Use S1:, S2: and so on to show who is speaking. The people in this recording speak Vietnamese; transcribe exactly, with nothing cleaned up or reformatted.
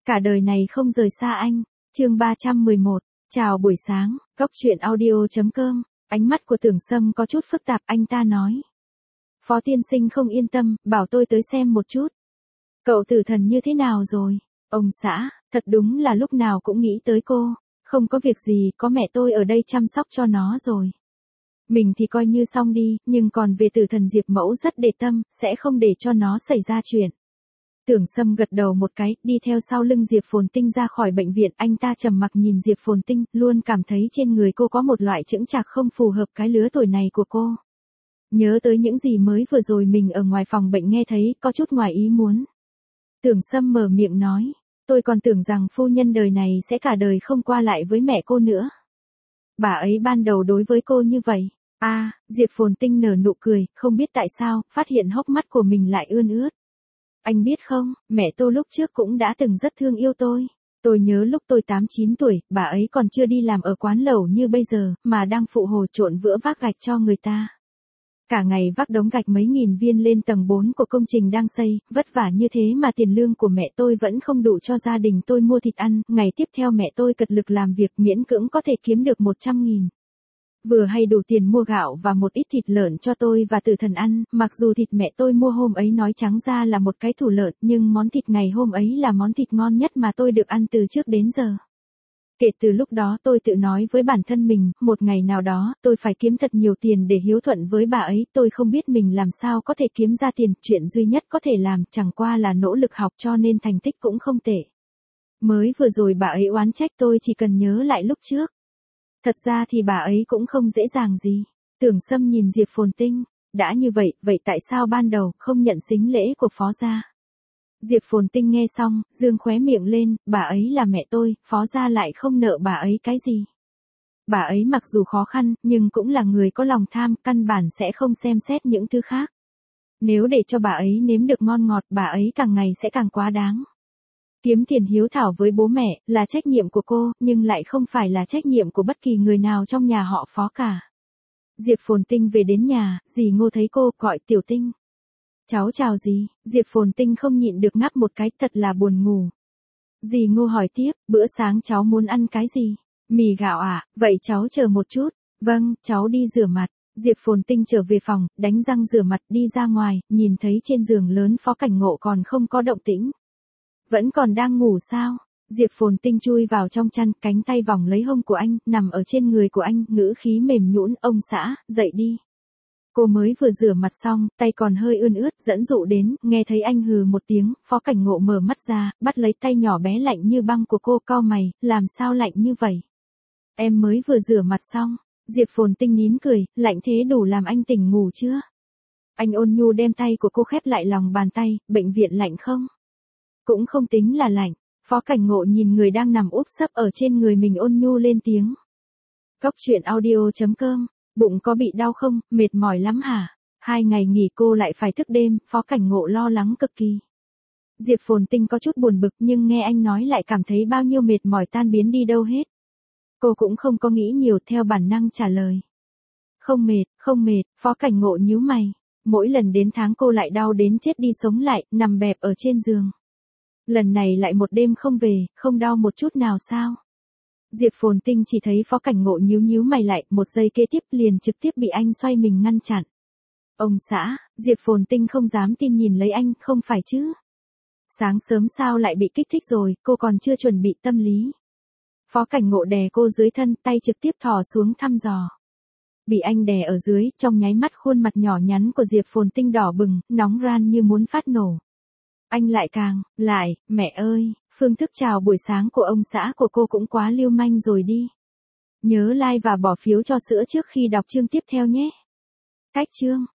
S1: Cả đời này không rời xa anh. Chương ba trăm mười một. Chào buổi sáng, Góc truyện audio chấm com. Ánh mắt của Tưởng Sâm có chút phức tạp, anh ta nói. Phó tiên sinh không yên tâm, bảo tôi tới xem một chút. Cậu tử thần như thế nào rồi? Ông xã, thật đúng là lúc nào cũng nghĩ tới cô. Không có việc gì, có mẹ tôi ở đây chăm sóc cho nó rồi. Mình thì coi như xong đi, nhưng còn về tử thần Diệp Mẫu rất để tâm, sẽ không để cho nó xảy ra chuyện. Tưởng Sâm gật đầu một cái, đi theo sau lưng Diệp Phồn Tinh ra khỏi bệnh viện, anh ta trầm mặc nhìn Diệp Phồn Tinh, luôn cảm thấy trên người cô có một loại chững chạc không phù hợp cái lứa tuổi này của cô. Nhớ tới những gì mới vừa rồi mình ở ngoài phòng bệnh nghe thấy, có chút ngoài ý muốn. Tưởng Sâm mở miệng nói, tôi còn tưởng rằng phu nhân đời này sẽ cả đời không qua lại với mẹ cô nữa. Bà ấy ban đầu đối với cô như vậy. A, à, Diệp Phồn Tinh nở nụ cười, không biết tại sao, phát hiện hốc mắt của mình lại ươn ướt. Anh biết không, mẹ tôi lúc trước cũng đã từng rất thương yêu tôi. Tôi nhớ lúc tôi tám chín tuổi, bà ấy còn chưa đi làm ở quán lẩu như bây giờ, mà đang phụ hồ trộn vữa vác gạch cho người ta. Cả ngày vác đống gạch mấy nghìn viên lên tầng bốn của công trình đang xây, vất vả như thế mà tiền lương của mẹ tôi vẫn không đủ cho gia đình tôi mua thịt ăn. Ngày tiếp theo mẹ tôi cật lực làm việc miễn cưỡng có thể kiếm được một trăm nghìn. Vừa hay đủ tiền mua gạo và một ít thịt lợn cho tôi và tử thần ăn, mặc dù thịt mẹ tôi mua hôm ấy nói trắng ra là một cái thủ lợn, nhưng món thịt ngày hôm ấy là món thịt ngon nhất mà tôi được ăn từ trước đến giờ. Kể từ lúc đó tôi tự nói với bản thân mình, một ngày nào đó, tôi phải kiếm thật nhiều tiền để hiếu thuận với bà ấy, tôi không biết mình làm sao có thể kiếm ra tiền, chuyện duy nhất có thể làm chẳng qua là nỗ lực học cho nên thành tích cũng không tệ. Mới vừa rồi bà ấy oán trách tôi chỉ cần nhớ lại lúc trước. Thật ra thì bà ấy cũng không dễ dàng gì. Tưởng Sâm nhìn Diệp Phồn Tinh, đã như vậy, vậy tại sao ban đầu không nhận sính lễ của phó gia? Diệp Phồn Tinh nghe xong, dương khóe miệng lên, bà ấy là mẹ tôi, phó gia lại không nợ bà ấy cái gì. Bà ấy mặc dù khó khăn, nhưng cũng là người có lòng tham, căn bản sẽ không xem xét những thứ khác. Nếu để cho bà ấy nếm được ngon ngọt, bà ấy càng ngày sẽ càng quá đáng. Kiếm tiền hiếu thảo với bố mẹ, là trách nhiệm của cô, nhưng lại không phải là trách nhiệm của bất kỳ người nào trong nhà họ Phó cả. Diệp Phồn Tinh về đến nhà, dì Ngô thấy cô, gọi Tiểu Tinh. Cháu chào dì, Diệp Phồn Tinh không nhịn được ngáp một cái, thật là buồn ngủ. Dì Ngô hỏi tiếp, bữa sáng cháu muốn ăn cái gì? Mì gạo à, vậy cháu chờ một chút. Vâng, cháu đi rửa mặt. Diệp Phồn Tinh trở về phòng, đánh răng rửa mặt đi ra ngoài, nhìn thấy trên giường lớn Phó Cảnh Ngộ còn không có động tĩnh. Vẫn còn đang ngủ sao? Diệp Phồn Tinh chui vào trong chăn, cánh tay vòng lấy hông của anh, nằm ở trên người của anh, ngữ khí mềm nhũn, ông xã, dậy đi. Cô mới vừa rửa mặt xong, tay còn hơi ươn ướt, dẫn dụ đến, nghe thấy anh hừ một tiếng, Phó Cảnh Ngộ mở mắt ra, bắt lấy tay nhỏ bé lạnh như băng của cô, cau mày, làm sao lạnh như vậy? Em mới vừa rửa mặt xong. Diệp Phồn Tinh nín cười, lạnh thế đủ làm anh tỉnh ngủ chưa? Anh ôn nhu đem tay của cô khép lại lòng bàn tay, bệnh viện lạnh không? Cũng không tính là lạnh. Phó Cảnh Ngộ nhìn người đang nằm úp sấp ở trên người mình ôn nhu lên tiếng. Góc truyện audio chấm com. Bụng có bị đau không, mệt mỏi lắm hả? Hai ngày nghỉ cô lại phải thức đêm, Phó Cảnh Ngộ lo lắng cực kỳ. Diệp Phồn Tinh có chút buồn bực nhưng nghe anh nói lại cảm thấy bao nhiêu mệt mỏi tan biến đi đâu hết. Cô cũng không có nghĩ nhiều, theo bản năng trả lời. Không mệt, không mệt, Phó Cảnh Ngộ nhíu mày. Mỗi lần đến tháng cô lại đau đến chết đi sống lại, nằm bẹp ở trên giường. Lần này lại một đêm không về, không đau một chút nào sao? Diệp Phồn Tinh chỉ thấy Phó Cảnh Ngộ nhíu nhíu mày lại, một giây kế tiếp liền trực tiếp bị anh xoay mình ngăn chặn. Ông xã, Diệp Phồn Tinh không dám tin nhìn lấy anh, không phải chứ? Sáng sớm sao lại bị kích thích rồi, cô còn chưa chuẩn bị tâm lý. Phó Cảnh Ngộ đè cô dưới thân, tay trực tiếp thò xuống thăm dò. Bị anh đè ở dưới, trong nháy mắt khuôn mặt nhỏ nhắn của Diệp Phồn Tinh đỏ bừng, nóng ran như muốn phát nổ. Anh lại càng, lại, mẹ ơi, phương thức chào buổi sáng của ông xã của cô cũng quá lưu manh rồi đi. Nhớ like và bỏ phiếu cho sữa trước khi đọc chương tiếp theo nhé. Cách chương.